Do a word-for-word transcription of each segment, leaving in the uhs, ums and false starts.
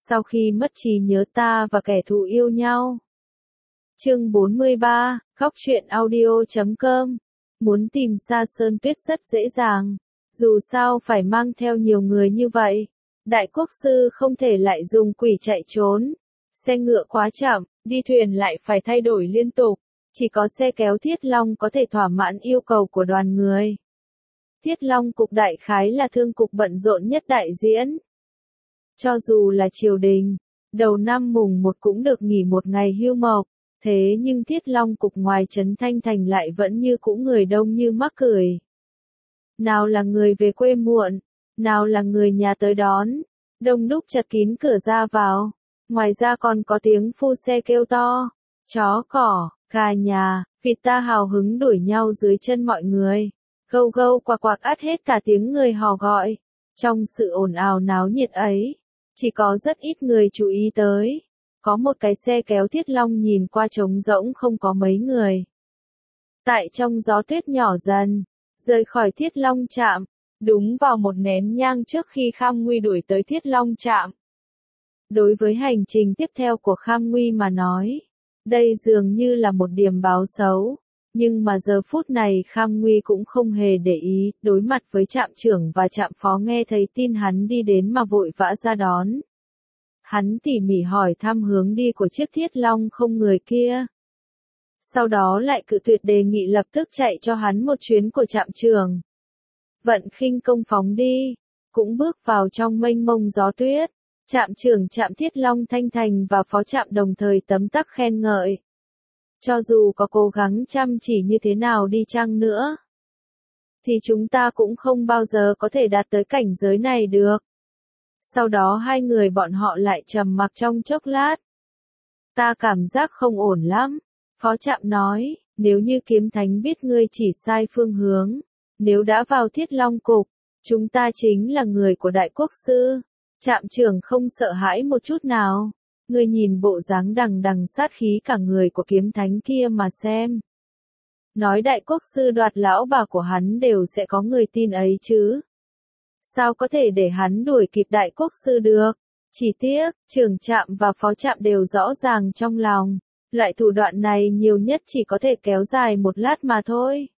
Sau khi mất trí nhớ ta và kẻ thù yêu nhau. Chương bốn mươi ba, Góc truyện audio chấm com. Muốn tìm Sa Sơn Tuyết rất dễ dàng. Dù sao phải mang theo nhiều người như vậy. Đại quốc sư không thể lại dùng quỷ chạy trốn. Xe ngựa quá chậm, đi thuyền lại phải thay đổi liên tục. Chỉ có xe kéo Thiết Long có thể thỏa mãn yêu cầu của đoàn người. Thiết Long cục đại khái là thương cục bận rộn nhất đại diễn. Cho dù là triều đình, đầu năm mùng một cũng được nghỉ một ngày hưu mộc, thế nhưng Thiết Long cục ngoài trấn Thanh Thành lại vẫn như cũ người đông như mắc cười. Nào là người về quê muộn, nào là người nhà tới đón, đông đúc chật kín cửa ra vào, ngoài ra còn có tiếng phu xe kêu to, chó cỏ, gà nhà, vịt ta hào hứng đuổi nhau dưới chân mọi người, gâu gâu quạc quạc át hết cả tiếng người hò gọi. Trong sự ồn ào náo nhiệt ấy, chỉ có rất ít người chú ý tới. Có một cái xe kéo Thiết Long nhìn qua trống rỗng không có mấy người. Tại trong gió tuyết nhỏ dần, rời khỏi Thiết Long trạm, đúng vào một nén nhang trước khi Kham Nguy đuổi tới Thiết Long trạm. Đối với hành trình tiếp theo của Kham Nguy mà nói, đây dường như là một điểm báo xấu. Nhưng mà giờ phút này Kham Nguy cũng không hề để ý, đối mặt với trạm trưởng và trạm phó nghe thấy tin hắn đi đến mà vội vã ra đón. Hắn tỉ mỉ hỏi thăm hướng đi của chiếc Thiết Long không người kia. Sau đó lại cự tuyệt đề nghị lập tức chạy cho hắn một chuyến của trạm trưởng. Vận khinh công phóng đi, cũng bước vào trong mênh mông gió tuyết. Trạm trưởng trạm Thiết Long Thanh Thành và phó trạm đồng thời tấm tắc khen ngợi. Cho dù có cố gắng chăm chỉ như thế nào đi chăng nữa, thì chúng ta cũng không bao giờ có thể đạt tới cảnh giới này được. Sau đó hai người bọn họ lại trầm mặc trong chốc lát. Ta cảm giác không ổn lắm, phó trạm nói, nếu như kiếm thánh biết ngươi chỉ sai phương hướng, nếu đã vào Thiết Long cục, chúng ta chính là người của đại quốc sư. Trạm trưởng không sợ hãi một chút nào. Ngươi nhìn bộ dáng đằng đằng sát khí cả người của kiếm thánh kia mà xem. Nói đại quốc sư đoạt lão bà của hắn đều sẽ có người tin ấy chứ. Sao có thể để hắn đuổi kịp đại quốc sư được? Chỉ tiếc, trưởng trạm và phó trạm đều rõ ràng trong lòng. Loại thủ đoạn này nhiều nhất chỉ có thể kéo dài một lát mà thôi.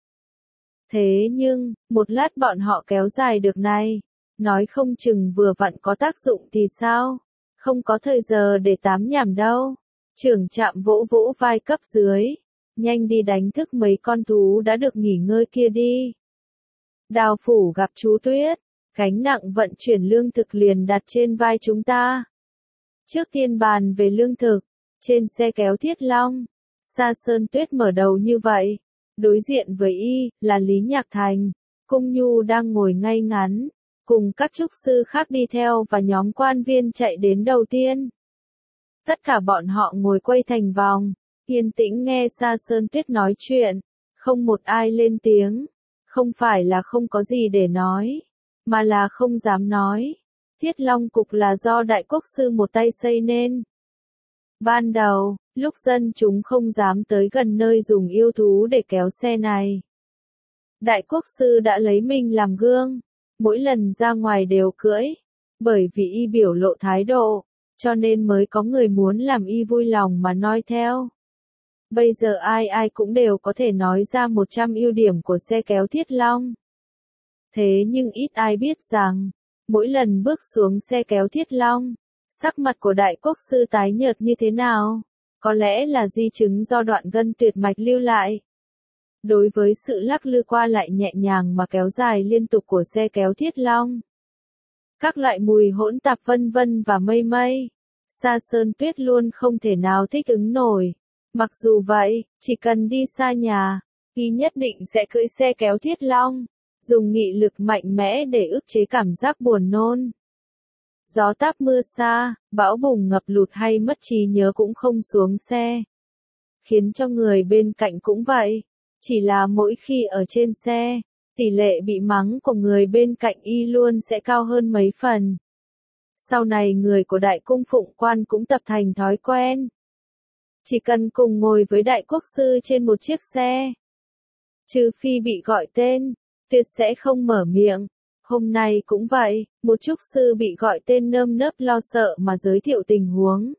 Thế nhưng, một lát bọn họ kéo dài được này. Nói không chừng vừa vặn có tác dụng thì sao? Không có thời giờ để tám nhảm đâu. Trưởng trạm vỗ vỗ vai cấp dưới. Nhanh đi đánh thức mấy con thú đã được nghỉ ngơi kia đi. Đào phủ gặp chú Tuyết. Gánh nặng vận chuyển lương thực liền đặt trên vai chúng ta. Trước tiên bàn về lương thực. Trên xe kéo Thiết Long. Sa Sơn Tuyết mở đầu như vậy. Đối diện với y là Lý Nhạc Thành. Cung Nhu đang ngồi ngay ngắn. Cùng các trúc sư khác đi theo và nhóm quan viên chạy đến đầu tiên. Tất cả bọn họ ngồi quay thành vòng, yên tĩnh nghe Sa Sơn Tuyết nói chuyện, không một ai lên tiếng, không phải là không có gì để nói, mà là không dám nói. Thiết Long cục là do đại quốc sư một tay xây nên. Ban đầu, lúc dân chúng không dám tới gần nơi dùng yêu thú để kéo xe này, đại quốc sư đã lấy mình làm gương. Mỗi lần ra ngoài đều cưỡi, bởi vì y biểu lộ thái độ, cho nên mới có người muốn làm y vui lòng mà noi theo. Bây giờ ai ai cũng đều có thể nói ra một trăm ưu điểm của xe kéo Thiết Long. Thế nhưng ít ai biết rằng, mỗi lần bước xuống xe kéo Thiết Long, sắc mặt của đại quốc sư tái nhợt như thế nào, có lẽ là di chứng do đoạn gân tuyệt mạch lưu lại. Đối với sự lắc lư qua lại nhẹ nhàng mà kéo dài liên tục của xe kéo Thiết Long, các loại mùi hỗn tạp vân vân và mây mây, Sa Sơn Tuyết luôn không thể nào thích ứng nổi. Mặc dù vậy, chỉ cần đi xa nhà, y nhất định sẽ cưỡi xe kéo Thiết Long, dùng nghị lực mạnh mẽ để ức chế cảm giác buồn nôn. Gió táp mưa xa, bão bùng ngập lụt hay mất trí nhớ cũng không xuống xe. Khiến cho người bên cạnh cũng vậy. Chỉ là mỗi khi ở trên xe, tỷ lệ bị mắng của người bên cạnh y luôn sẽ cao hơn mấy phần. Sau này người của đại cung phụng quan cũng tập thành thói quen. Chỉ cần cùng ngồi với đại quốc sư trên một chiếc xe, trừ phi bị gọi tên, tuyệt sẽ không mở miệng. Hôm nay cũng vậy, một trúc sư bị gọi tên nơm nớp lo sợ mà giới thiệu tình huống.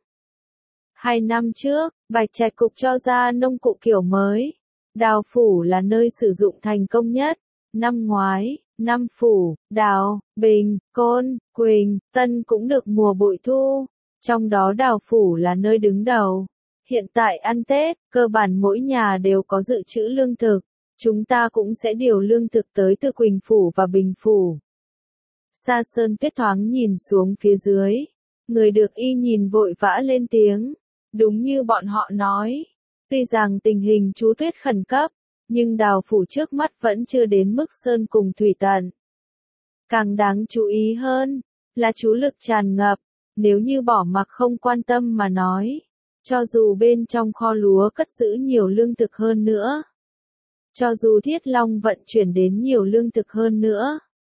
Hai năm trước, Bạch Trạch Cục cho ra nông cụ kiểu mới. Đào Phủ là nơi sử dụng thành công nhất. Năm ngoái, Nam Phủ, Đào, Bình, Côn, Quỳnh, Tân cũng được mùa bội thu. Trong đó Đào Phủ là nơi đứng đầu. Hiện tại ăn Tết, cơ bản mỗi nhà đều có dự trữ lương thực. Chúng ta cũng sẽ điều lương thực tới từ Quỳnh Phủ và Bình Phủ. Sa Sơn Tuyết thoáng nhìn xuống phía dưới. Người được y nhìn vội vã lên tiếng. Đúng như bọn họ nói. Tuy rằng tình hình chú Tuyết khẩn cấp, nhưng Đào Phủ trước mắt vẫn chưa đến mức sơn cùng thủy tận. Càng đáng chú ý hơn, là chú lực tràn ngập. Nếu như bỏ mặc không quan tâm mà nói, cho dù bên trong kho lúa cất giữ nhiều lương thực hơn nữa, cho dù Thiết Long vận chuyển đến nhiều lương thực hơn nữa,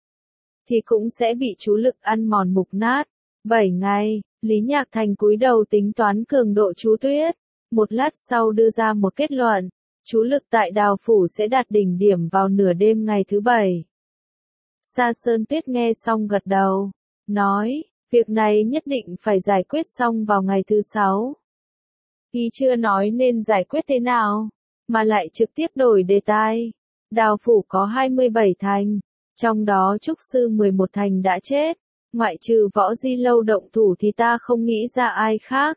thì cũng sẽ bị chú lực ăn mòn mục nát. Bảy ngày, Lý Nhạc Thành cúi đầu tính toán cường độ chú Tuyết. Một lát sau đưa ra một kết luận, chú lực tại Đào Phủ sẽ đạt đỉnh điểm vào nửa đêm ngày thứ bảy. Sa Sơn Tuyết nghe xong gật đầu, nói, việc này nhất định phải giải quyết xong vào ngày thứ sáu. Y chưa nói nên giải quyết thế nào, mà lại trực tiếp đổi đề tài. Đào Phủ có hai mươi bảy thành, trong đó trúc sư mười một thành đã chết, ngoại trừ Võ Di Lâu động thủ thì ta không nghĩ ra ai khác.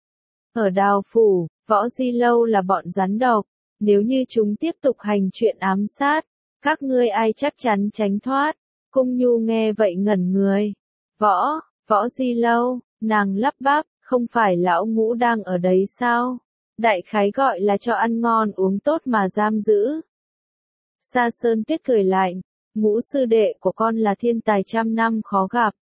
Ở Đào Phủ, Võ Di Lâu là bọn rắn độc, nếu như chúng tiếp tục hành chuyện ám sát, các ngươi ai chắc chắn tránh thoát. Cung Nhu nghe vậy ngẩn người. Võ, Võ Di Lâu, nàng lắp bắp, không phải lão Ngũ đang ở đấy sao? Đại khái gọi là cho ăn ngon uống tốt mà giam giữ. Sa Sơn Tuyết cười lạnh, Ngũ sư đệ của con là thiên tài trăm năm khó gặp.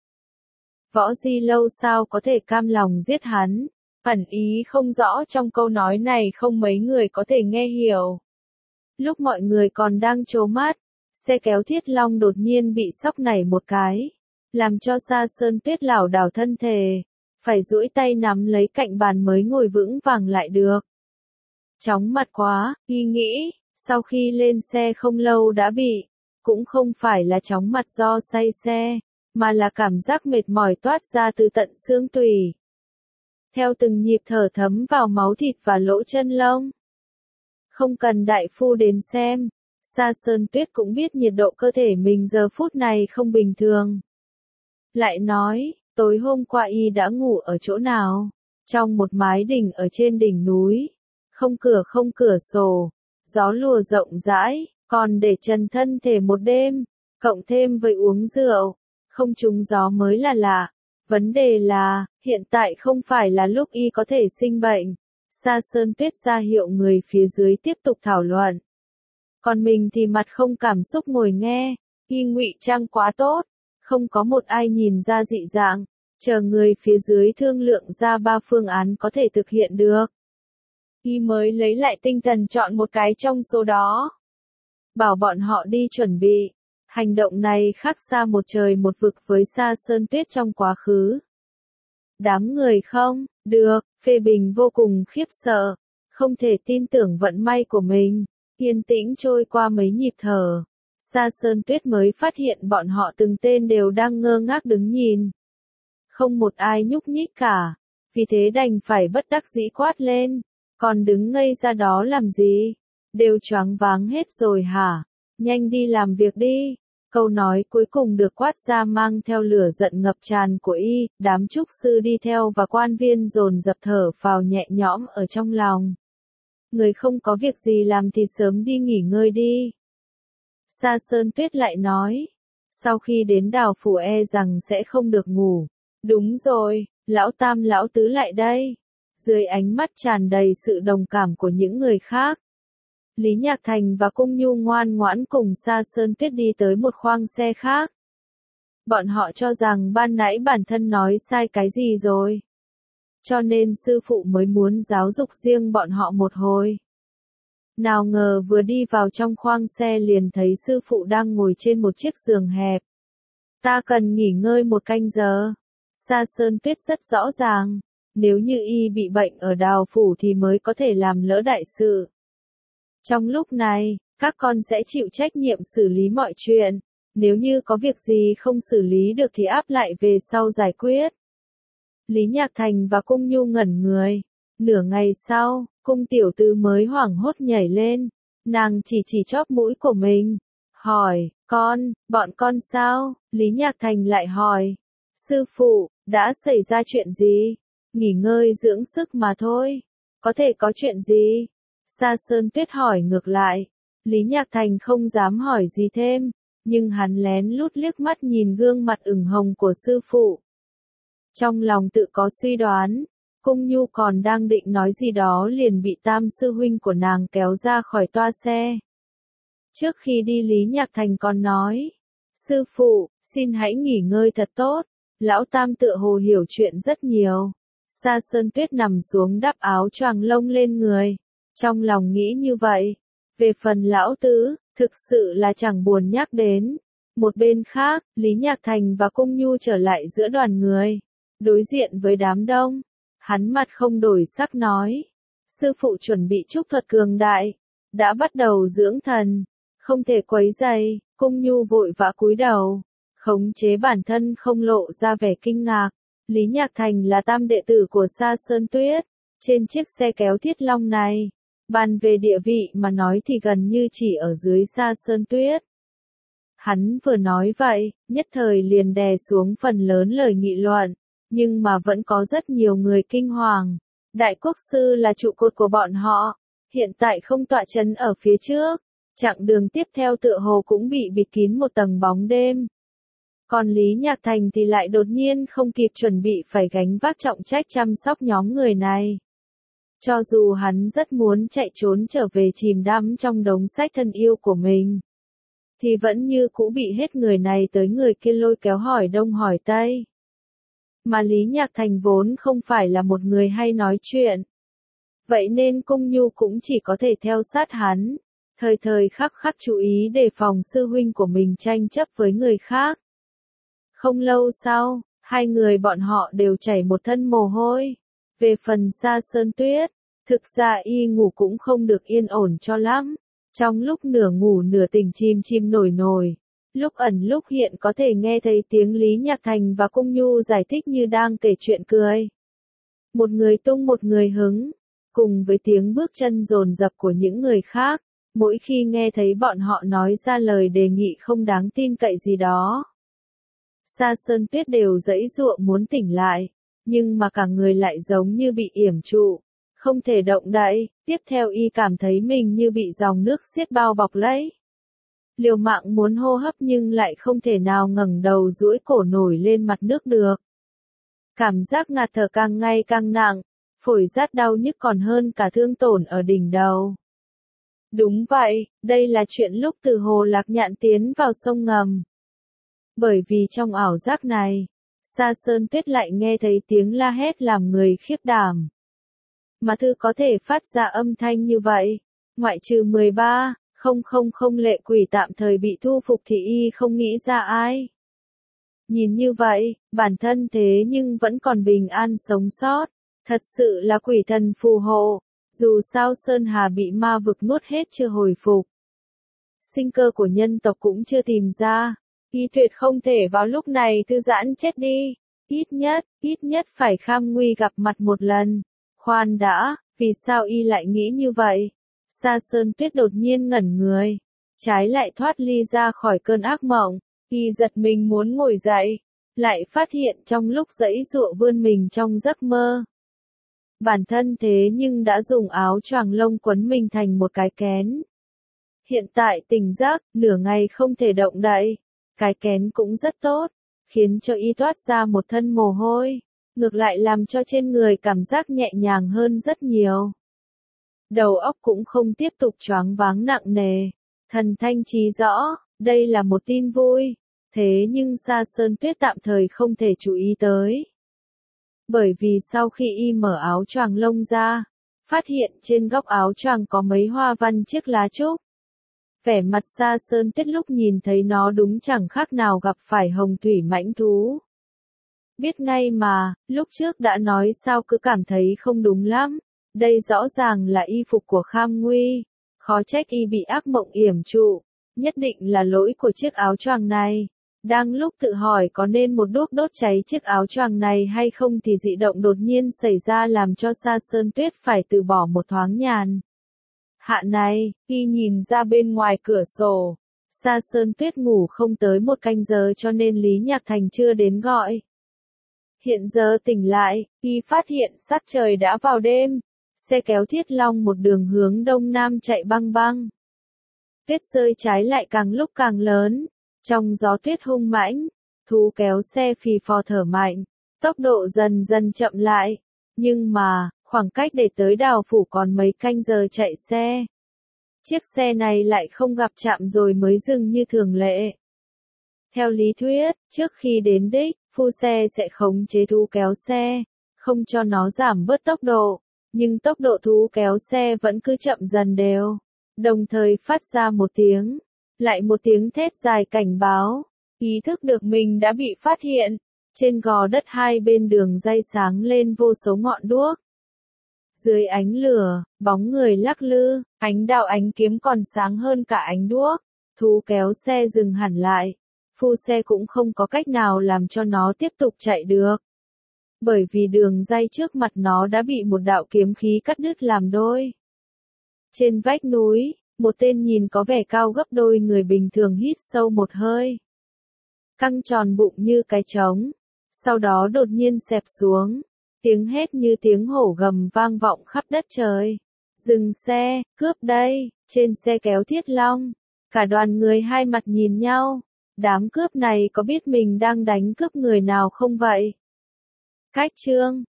Võ Di Lâu sao có thể cam lòng giết hắn? Ẩn ý không rõ trong câu nói này không mấy người có thể nghe hiểu. Lúc mọi người còn đang trố mắt, xe kéo Thiết Long đột nhiên bị sóc nảy một cái, làm cho Sa Sơn Tuyết lảo đảo thân thể, phải duỗi tay nắm lấy cạnh bàn mới ngồi vững vàng lại được. Chóng mặt quá, y nghĩ, sau khi lên xe không lâu đã bị, cũng không phải là chóng mặt do say xe, mà là cảm giác mệt mỏi toát ra từ tận xương tủy. Theo từng nhịp thở thấm vào máu thịt và lỗ chân lông. Không cần đại phu đến xem, Sa Sơn Tuyết cũng biết nhiệt độ cơ thể mình giờ phút này không bình thường. Lại nói, tối hôm qua y đã ngủ ở chỗ nào? Trong một mái đình ở trên đỉnh núi. Không cửa không cửa sổ, gió lùa rộng rãi, còn để trần thân thể một đêm, cộng thêm với uống rượu, không trúng gió mới là lạ. Vấn đề là, hiện tại không phải là lúc y có thể sinh bệnh. Sa Sơn Tuyết ra hiệu người phía dưới tiếp tục thảo luận. Còn mình thì mặt không cảm xúc ngồi nghe, y ngụy trang quá tốt, không có một ai nhìn ra dị dạng, chờ người phía dưới thương lượng ra ba phương án có thể thực hiện được. Y mới lấy lại tinh thần chọn một cái trong số đó. Bảo bọn họ đi chuẩn bị. Hành động này khác xa một trời một vực với Sa Sơn Tuyết trong quá khứ. Đám người không, được, phê bình vô cùng khiếp sợ, không thể tin tưởng vận may của mình, yên tĩnh trôi qua mấy nhịp thở. Sa Sơn Tuyết mới phát hiện bọn họ từng tên đều đang ngơ ngác đứng nhìn. Không một ai nhúc nhích cả, vì thế đành phải bất đắc dĩ quát lên, còn đứng ngây ra đó làm gì? Đều choáng váng hết rồi hả? Nhanh đi làm việc đi. Câu nói cuối cùng được quát ra mang theo lửa giận ngập tràn của y, đám trúc sư đi theo và quan viên dồn dập thở phào nhẹ nhõm ở trong lòng. Người không có việc gì làm thì sớm đi nghỉ ngơi đi. Sa Sơn Tuyết lại nói, sau khi đến Đào Phủ e rằng sẽ không được ngủ. Đúng rồi, lão tam lão tứ lại đây. Dưới ánh mắt tràn đầy sự đồng cảm của những người khác, Lý Nhạc Thành và Cung Nhu ngoan ngoãn cùng Sa Sơn Tuyết đi tới một khoang xe khác. Bọn họ cho rằng ban nãy bản thân nói sai cái gì rồi. Cho nên sư phụ mới muốn giáo dục riêng bọn họ một hồi. Nào ngờ vừa đi vào trong khoang xe liền thấy sư phụ đang ngồi trên một chiếc giường hẹp. Ta cần nghỉ ngơi một canh giờ. Sa Sơn Tuyết rất rõ ràng, nếu như y bị bệnh ở Đào Phủ thì mới có thể làm lỡ đại sự. Trong lúc này, các con sẽ chịu trách nhiệm xử lý mọi chuyện. Nếu như có việc gì không xử lý được thì áp lại về sau giải quyết. Lý Nhạc Thành và Cung Nhu ngẩn người. Nửa ngày sau, Cung tiểu thư mới hoảng hốt nhảy lên. Nàng chỉ chỉ chóp mũi của mình. Hỏi, con, bọn con sao? Lý Nhạc Thành lại hỏi. Sư phụ, đã xảy ra chuyện gì? Nghỉ ngơi dưỡng sức mà thôi. Có thể có chuyện gì? Sa Sơn Tuyết hỏi ngược lại. Lý Nhạc Thành không dám hỏi gì thêm, nhưng hắn lén lút liếc mắt nhìn gương mặt ửng hồng của sư phụ. Trong lòng tự có suy đoán, Cung Nhu còn đang định nói gì đó liền bị tam sư huynh của nàng kéo ra khỏi toa xe. Trước khi đi Lý Nhạc Thành còn nói, sư phụ, xin hãy nghỉ ngơi thật tốt, lão tam tựa hồ hiểu chuyện rất nhiều. Sa Sơn Tuyết nằm xuống đắp áo choàng lông lên người, trong lòng nghĩ như vậy. Về phần lão tứ, thực sự là chẳng buồn nhắc đến. Một bên khác, Lý Nhạc Thành và Cung Nhu trở lại giữa đoàn người, đối diện với đám đông. Hắn mặt không đổi sắc nói, sư phụ chuẩn bị trúc thuật cường đại, đã bắt đầu dưỡng thần, không thể quấy rầy. Cung Nhu vội vã cúi đầu, khống chế bản thân không lộ ra vẻ kinh ngạc. Lý Nhạc Thành là tam đệ tử của Sa Sơn Tuyết, trên chiếc xe kéo Thiết Long này, bàn về địa vị mà nói thì gần như chỉ ở dưới Sa Sơn Tuyết. Hắn vừa nói vậy, nhất thời liền đè xuống phần lớn lời nghị luận, nhưng mà vẫn có rất nhiều người kinh hoàng. Đại quốc sư là trụ cột của bọn họ, hiện tại không tọa chấn ở phía trước, chặng đường tiếp theo tựa hồ cũng bị bịt kín một tầng bóng đêm. Còn Lý Nhạc Thành thì lại đột nhiên không kịp chuẩn bị phải gánh vác trọng trách chăm sóc nhóm người này. Cho dù hắn rất muốn chạy trốn trở về chìm đắm trong đống sách thân yêu của mình, thì vẫn như cũ bị hết người này tới người kia lôi kéo hỏi đông hỏi tây. Mà Lý Nhạc Thành vốn không phải là một người hay nói chuyện. Vậy nên Cung Nhu cũng chỉ có thể theo sát hắn, thời thời khắc khắc chú ý đề phòng sư huynh của mình tranh chấp với người khác. Không lâu sau, hai người bọn họ đều chảy một thân mồ hôi. Về phần Sa Sơn Tuyết, thực ra y ngủ cũng không được yên ổn cho lắm. Trong lúc nửa ngủ nửa tỉnh chim chim nổi nổi, lúc ẩn lúc hiện có thể nghe thấy tiếng Lý Nhạc Thành và Cung Nhu giải thích như đang kể chuyện cười. Một người tung một người hứng, cùng với tiếng bước chân dồn dập của những người khác, mỗi khi nghe thấy bọn họ nói ra lời đề nghị không đáng tin cậy gì đó. Sa Sơn Tuyết đều giãy giụa muốn tỉnh lại, nhưng mà cả người lại giống như bị yểm trụ, không thể động đậy. Tiếp theo y cảm thấy mình như bị dòng nước xiết bao bọc lấy. Liều mạng muốn hô hấp nhưng lại không thể nào ngẩng đầu duỗi cổ nổi lên mặt nước được. Cảm giác ngạt thở càng ngày càng nặng, phổi rát đau nhức còn hơn cả thương tổn ở đỉnh đầu. Đúng vậy, đây là chuyện lúc từ Hồ Lạc Nhạn tiến vào sông ngầm. Bởi vì trong ảo giác này, Sa Sơn Tuyết lại nghe thấy tiếng la hét làm người khiếp đảm. Mà thư có thể phát ra âm thanh như vậy, ngoại trừ mười ba, không không không lệ quỷ tạm thời bị thu phục thì y không nghĩ ra ai. Nhìn như vậy, bản thân thế nhưng vẫn còn bình an sống sót, thật sự là quỷ thần phù hộ, dù sao Sơn Hà bị ma vực nuốt hết chưa hồi phục. Sinh cơ của nhân tộc cũng chưa tìm ra, y tuyệt không thể vào lúc này thư giãn chết đi, ít nhất, ít nhất phải kham nguy gặp mặt một lần. Khoan đã, vì sao y lại nghĩ như vậy? Sa Sơn Tuyết đột nhiên ngẩn người, trái lại thoát ly ra khỏi cơn ác mộng, y giật mình muốn ngồi dậy, lại phát hiện trong lúc giãy giụa vươn mình trong giấc mơ. Bản thân thế nhưng đã dùng áo choàng lông quấn mình thành một cái kén. Hiện tại tỉnh giấc, nửa ngày không thể động đậy, cái kén cũng rất tốt, khiến cho y toát ra một thân mồ hôi. Ngược lại làm cho trên người cảm giác nhẹ nhàng hơn rất nhiều. Đầu óc cũng không tiếp tục choáng váng nặng nề, thần thanh trí rõ, đây là một tin vui, thế nhưng Sa Sơn Tuyết tạm thời không thể chú ý tới. Bởi vì sau khi y mở áo choàng lông ra, phát hiện trên góc áo choàng có mấy hoa văn chiếc lá trúc. Vẻ mặt Sa Sơn Tuyết lúc nhìn thấy nó đúng chẳng khác nào gặp phải hồng thủy mãnh thú. Biết ngay mà, lúc trước đã nói sao cứ cảm thấy không đúng lắm, đây rõ ràng là y phục của Kham Nguy, khó trách y bị ác mộng yểm trụ, Nhất định là lỗi của chiếc áo choàng này. Đang lúc tự hỏi có nên một đuốc đốt cháy chiếc áo choàng này hay không thì dị động đột nhiên xảy ra làm cho Sa Sơn Tuyết phải từ bỏ một thoáng nhàn hạ này. Khi nhìn ra bên ngoài cửa sổ, Sa Sơn Tuyết ngủ không tới một canh giờ cho nên Lý Nhạc Thành chưa đến gọi. Hiện giờ tỉnh lại, khi phát hiện sắc trời đã vào đêm, xe kéo Thiết Long một đường hướng đông nam chạy băng băng. Tuyết rơi trái lại càng lúc càng lớn, trong gió tuyết hung mãnh, thú kéo xe phì phò thở mạnh, tốc độ dần dần chậm lại, nhưng mà, khoảng cách để tới Đào Phủ còn mấy canh giờ chạy xe. Chiếc xe này lại không gặp trạm rồi mới dừng như thường lệ. Theo lý thuyết, trước khi đến đích, phu xe sẽ khống chế thú kéo xe, không cho nó giảm bớt tốc độ, nhưng tốc độ thú kéo xe vẫn cứ chậm dần đều, đồng thời phát ra một tiếng, lại một tiếng thét dài cảnh báo, ý thức được mình đã bị phát hiện. Trên gò đất hai bên đường ray sáng lên vô số ngọn đuốc. Dưới ánh lửa, bóng người lắc lư, ánh đạo ánh kiếm còn sáng hơn cả ánh đuốc. Thú kéo xe dừng hẳn lại. Phu xe cũng không có cách nào làm cho nó tiếp tục chạy được. Bởi vì đường ray trước mặt nó đã bị một đạo kiếm khí cắt đứt làm đôi. Trên vách núi, một tên nhìn có vẻ cao gấp đôi người bình thường hít sâu một hơi. Căng tròn bụng như cái trống. Sau đó đột nhiên xẹp xuống. Tiếng hét như tiếng hổ gầm vang vọng khắp đất trời. Dừng xe, cướp đây, trên xe kéo Thiết Long. Cả đoàn người hai mặt nhìn nhau. Đám cướp này có biết mình đang đánh cướp người nào không vậy? Cách chương